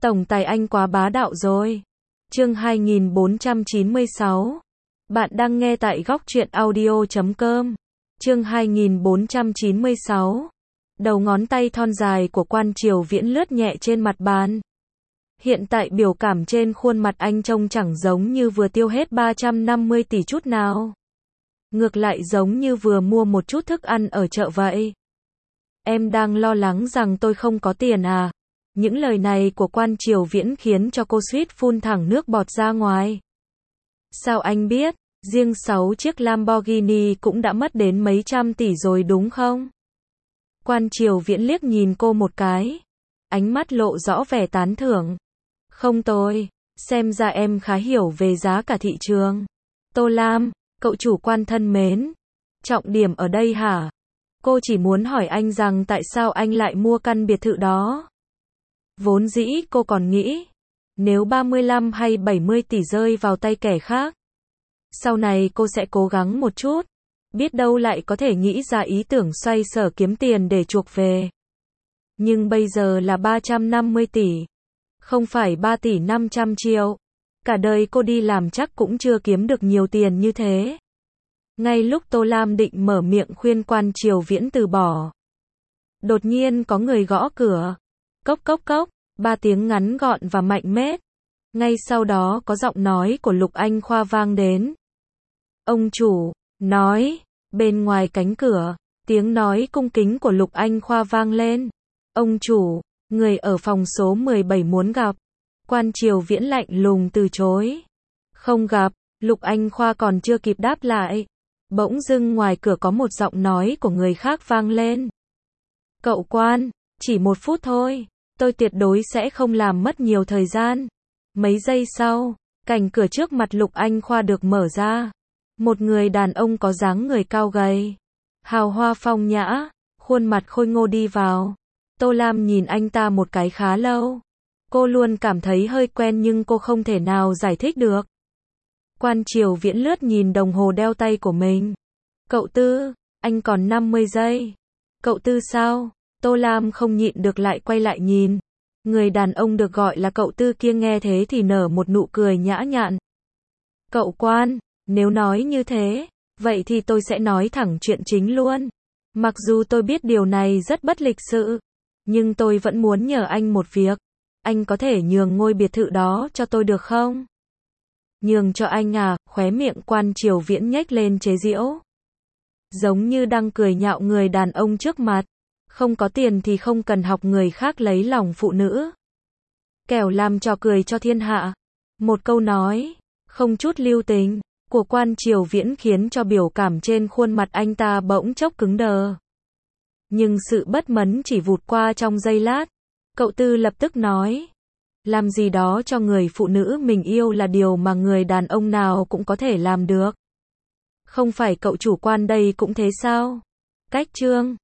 Tổng tài anh quá bá đạo rồi. Chương 2496. Bạn đang nghe tại góc truyện audio.com. Chương 2496. Đầu ngón tay thon dài của Quan Triều Viễn lướt nhẹ trên mặt bàn. Hiện tại biểu cảm trên khuôn mặt anh trông chẳng giống như vừa tiêu hết 350 tỷ chút nào. Ngược lại giống như vừa mua một chút thức ăn ở chợ vậy. Em đang lo lắng rằng tôi không có tiền à? Những lời này của Quan Triều Viễn khiến cho cô suýt phun thẳng nước bọt ra ngoài. Sao anh biết? Riêng 6 chiếc Lamborghini cũng đã mất đến mấy trăm tỷ rồi đúng không? Quan Triều Viễn liếc nhìn cô một cái. Ánh mắt lộ rõ vẻ tán thưởng. Không tôi, xem ra em khá hiểu về giá cả thị trường. Tô Lam, cậu chủ Quan thân mến. Trọng điểm ở đây hả? Cô chỉ muốn hỏi anh rằng tại sao anh lại mua căn biệt thự đó. Vốn dĩ cô còn nghĩ, nếu 35 hay 70 tỷ rơi vào tay kẻ khác, sau này cô sẽ cố gắng một chút, biết đâu lại có thể nghĩ ra ý tưởng xoay sở kiếm tiền để chuộc về. Nhưng bây giờ là 350 tỷ, không phải 3 tỷ 500 triệu. Cả đời cô đi làm chắc cũng chưa kiếm được nhiều tiền như thế. Ngay lúc Tô Lam định mở miệng khuyên Quan Triều Viễn từ bỏ, đột nhiên có người gõ cửa. Cốc cốc cốc, 3 tiếng ngắn gọn và mạnh mẽ. Ngay sau đó có giọng nói của Lục Anh Khoa vang đến. Ông chủ, nói, bên ngoài cánh cửa, tiếng nói cung kính của Lục Anh Khoa vang lên. Ông chủ, người ở phòng số 17 muốn gặp. Quan Triều Viễn lạnh lùng từ chối. Không gặp, Lục Anh Khoa còn chưa kịp đáp lại. Bỗng dưng ngoài cửa có một giọng nói của người khác vang lên. Cậu Quan, chỉ 1 phút thôi. Tôi tuyệt đối sẽ không làm mất nhiều thời gian. Mấy giây sau, cánh cửa trước mặt Lục Anh Khoa được mở ra. Một người đàn ông có dáng người cao gầy, hào hoa phong nhã, khuôn mặt khôi ngô đi vào. Tô Lam nhìn anh ta một cái khá lâu. Cô luôn cảm thấy hơi quen nhưng cô không thể nào giải thích được. Quan Triều Viễn lướt nhìn đồng hồ đeo tay của mình. Cậu Tư, anh còn 50 giây. Cậu Tư sao? Tô Lam không nhịn được lại quay lại nhìn. Người đàn ông được gọi là cậu Tư kia nghe thế thì nở một nụ cười nhã nhặn. Cậu Quan, nếu nói như thế, vậy thì tôi sẽ nói thẳng chuyện chính luôn. Mặc dù tôi biết điều này rất bất lịch sự, nhưng tôi vẫn muốn nhờ anh một việc. Anh có thể nhường ngôi biệt thự đó cho tôi được không? Nhường cho anh à? Khóe miệng Quan Triều Viễn nhếch lên chế giễu. Giống như đang cười nhạo người đàn ông trước mặt. Không có tiền thì không cần học người khác lấy lòng phụ nữ. Kẻo làm trò cười cho thiên hạ. Một câu nói, không chút lưu tình, của Quan Triều Viễn khiến cho biểu cảm trên khuôn mặt anh ta bỗng chốc cứng đờ. Nhưng sự bất mấn chỉ vụt qua trong giây lát. Cậu Tư lập tức nói. Làm gì đó cho người phụ nữ mình yêu là điều mà người đàn ông nào cũng có thể làm được. Không phải cậu chủ Quan đây cũng thế sao? Cách chương